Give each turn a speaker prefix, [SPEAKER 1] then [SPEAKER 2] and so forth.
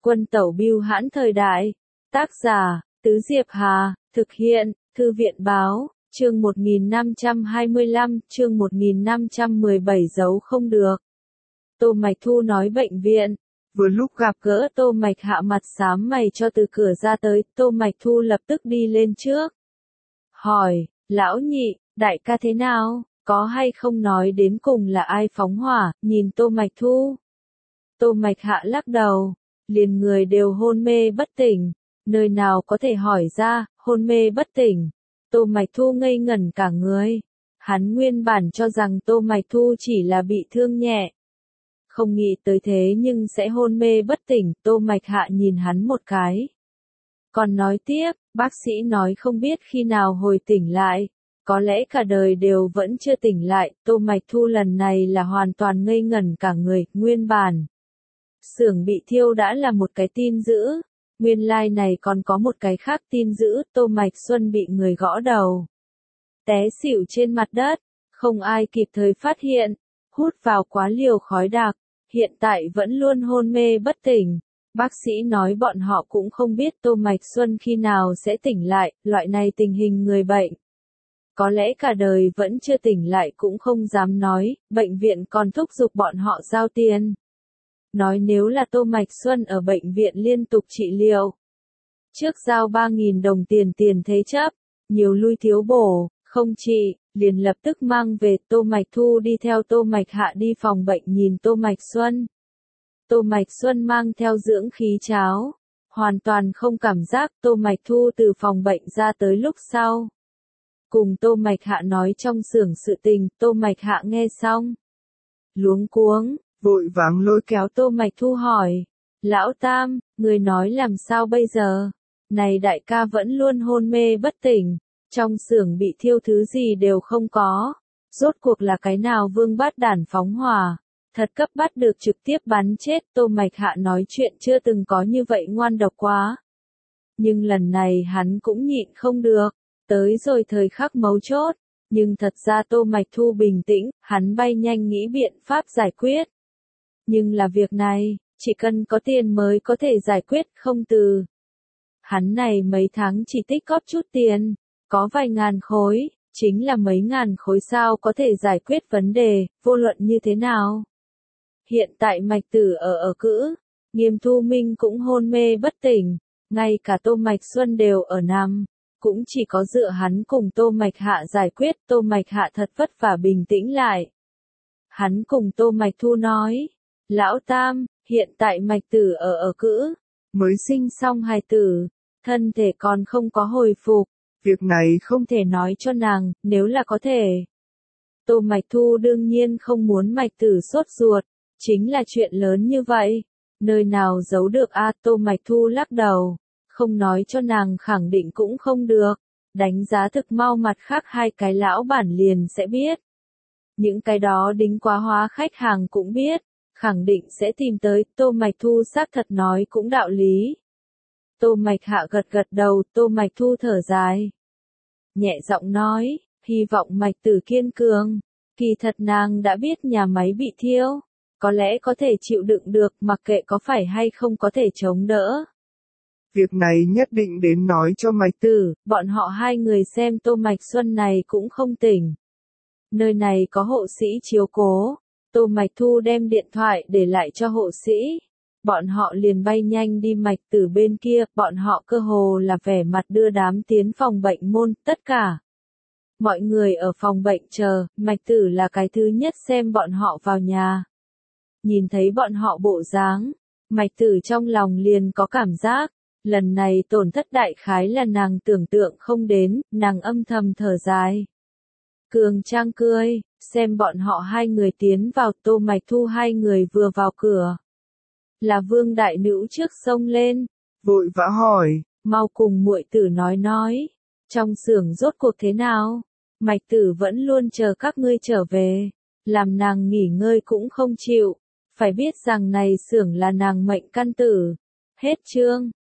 [SPEAKER 1] Quân tẩu bưu hãn thời đại. Tác giả, Tứ Diệp Hà, thực hiện, Thư viện báo, chương 1525, chương 1517 giấu không được. Tô Mạch Thu nói bệnh viện. Vừa lúc gặp gỡ Tô Mạch Hạ mặt xám mày cho từ cửa ra tới, Tô Mạch Thu lập tức đi lên trước. Hỏi, lão nhị, đại ca thế nào, có hay không nói đến cùng là ai phóng hỏa, nhìn Tô Mạch Thu. Tô Mạch Hạ lắc đầu, liền người đều hôn mê bất tỉnh, nơi nào có thể hỏi ra, hôn mê bất tỉnh. Tô Mạch Thu ngây ngẩn cả người. Hắn nguyên bản cho rằng Tô Mạch Thu chỉ là bị thương nhẹ. Không nghĩ tới thế nhưng sẽ hôn mê bất tỉnh, Tô Mạch Hạ nhìn hắn một cái. Còn nói tiếp, bác sĩ nói không biết khi nào hồi tỉnh lại, có lẽ cả đời đều vẫn chưa tỉnh lại, Tô Mạch Thu lần này là hoàn toàn ngây ngẩn cả người, nguyên bản. Xưởng bị thiêu đã là một cái tin dữ, nguyên lai này còn có một cái khác tin dữ, Tô Mạch Xuân bị người gõ đầu. Té xỉu trên mặt đất, không ai kịp thời phát hiện, hút vào quá liều khói đặc, hiện tại vẫn luôn hôn mê bất tỉnh. Bác sĩ nói bọn họ cũng không biết Tô Mạch Xuân khi nào sẽ tỉnh lại, loại này tình hình người bệnh. Có lẽ cả đời vẫn chưa tỉnh lại cũng không dám nói, bệnh viện còn thúc giục bọn họ giao tiền. Nói nếu là Tô Mạch Xuân ở bệnh viện liên tục trị liệu. Trước giao 3.000 đồng tiền thế chấp, nhiều lui thiếu bổ, không trị, liền lập tức mang về Tô Mạch Thu đi theo Tô Mạch Hạ đi phòng bệnh nhìn Tô Mạch Xuân. Tô Mạch Xuân mang theo dưỡng khí cháo, hoàn toàn không cảm giác Tô Mạch Thu từ phòng bệnh ra tới lúc sau. Cùng Tô Mạch Hạ nói trong xưởng sự tình, Tô Mạch Hạ nghe xong. Luống cuống, vội vàng lôi kéo Tô Mạch Thu hỏi. Lão Tam, người nói làm sao bây giờ? Này đại ca vẫn luôn hôn mê bất tỉnh, trong xưởng bị thiêu thứ gì đều không có. Rốt cuộc là cái nào vương bát đản phóng hỏa? Thật cấp bắt được trực tiếp bắn chết, Tô Mạch Hạ nói chuyện chưa từng có như vậy ngoan độc quá. Nhưng lần này hắn cũng nhịn không được, tới rồi thời khắc mấu chốt, nhưng thật ra Tô Mạch Thu bình tĩnh, hắn bay nhanh nghĩ biện pháp giải quyết. Nhưng là việc này, chỉ cần có tiền mới có thể giải quyết, không từ. Hắn này mấy tháng chỉ tích góp chút tiền, có vài ngàn khối, chính là mấy ngàn khối sao có thể giải quyết vấn đề, vô luận như thế nào. Hiện tại Mạch Tử ở cữ, Nghiêm Thu Minh cũng hôn mê bất tỉnh, ngay cả Tô Mạch Xuân đều ở nằm, cũng chỉ có dựa hắn cùng Tô Mạch Hạ giải quyết, Tô Mạch Hạ thật vất vả bình tĩnh lại. Hắn cùng Tô Mạch Thu nói, Lão Tam, hiện tại Mạch Tử ở cữ, mới sinh xong hài tử, thân thể còn không có hồi phục, việc này không thể nói cho nàng, nếu là có thể. Tô Mạch Thu đương nhiên không muốn Mạch Tử sốt ruột, chính là chuyện lớn như vậy, nơi nào giấu được Tô Mạch Thu lắc đầu, không nói cho nàng khẳng định cũng không được, đánh giá thực mau mặt khác hai cái lão bản liền sẽ biết. Những cái đó đính quá hóa khách hàng cũng biết, khẳng định sẽ tìm tới, Tô Mạch Thu xác thật nói cũng đạo lý. Tô Mạch Hạ gật gật đầu, Tô Mạch Thu thở dài. Nhẹ giọng nói, hy vọng Mạch Tử kiên cường, kỳ thật nàng đã biết nhà máy bị thiêu, có lẽ có thể chịu đựng được, mặc kệ có phải hay không có thể chống đỡ. Việc này nhất định đến nói cho Mạch Tử, bọn họ hai người xem Tô Mạch Xuân này cũng không tỉnh. Nơi này có hộ sĩ chiếu cố, Tô Mạch Thu đem điện thoại để lại cho hộ sĩ. Bọn họ liền bay nhanh đi Mạch Tử bên kia, bọn họ cơ hồ là vẻ mặt đưa đám tiến phòng bệnh môn, tất cả. Mọi người ở phòng bệnh chờ, Mạch Tử là cái thứ nhất xem bọn họ vào nhà. Nhìn thấy bọn họ bộ dáng, Mạch Tử trong lòng liền có cảm giác, lần này tổn thất đại khái là nàng tưởng tượng không đến, nàng âm thầm thở dài. Cường Trang cười, xem bọn họ hai người tiến vào, Tô Mạch Thu hai người vừa vào cửa. Là Vương đại nữ trước xông lên, vội vã hỏi, mau cùng muội tử nói, trong xưởng rốt cuộc thế nào? Mạch Tử vẫn luôn chờ các ngươi trở về, làm nàng nghỉ ngơi cũng không chịu, phải biết rằng này xưởng là nàng mệnh căn tử. Hết chương.